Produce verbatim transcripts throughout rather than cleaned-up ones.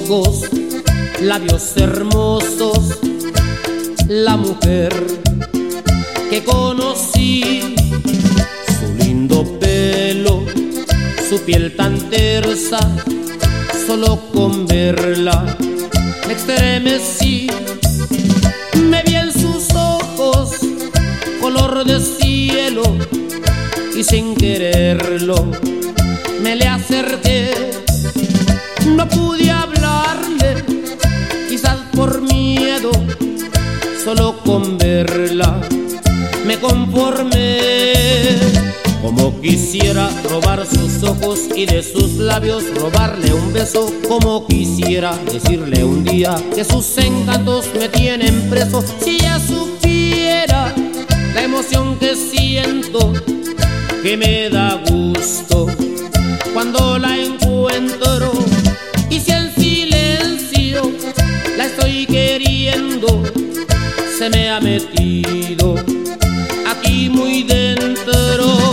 ojos, labios hermosos, la mujer que conocí, su lindo pelo, su piel tan tersa, solo con verla me estremecí. Me vi en sus ojos color de cielo y sin quererlo me le acerqué. No pude hablarle, quizás por miedo, solo con verla me conformé. Como quisiera robar sus ojos y de sus labios robarle un beso. Como quisiera decirle un día que sus encantos me tienen preso. Si ella supiera la emoción que siento, que me da gusto cuando la encuentro. Y si en silencio la estoy queriendo, se me ha metido aquí muy dentro.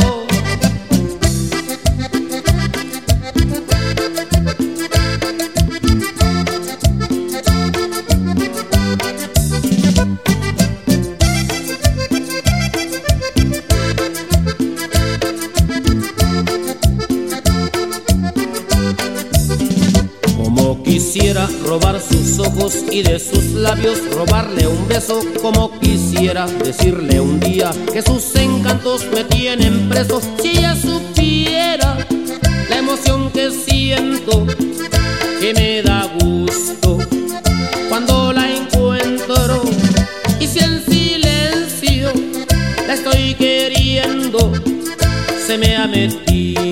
Quisiera robar sus ojos y de sus labios robarle un beso. Como quisiera decirle un día que sus encantos me tienen preso. Si ella supiera la emoción que siento, que me da gusto cuando la encuentro. Y si en silencio la estoy queriendo, se me ha metido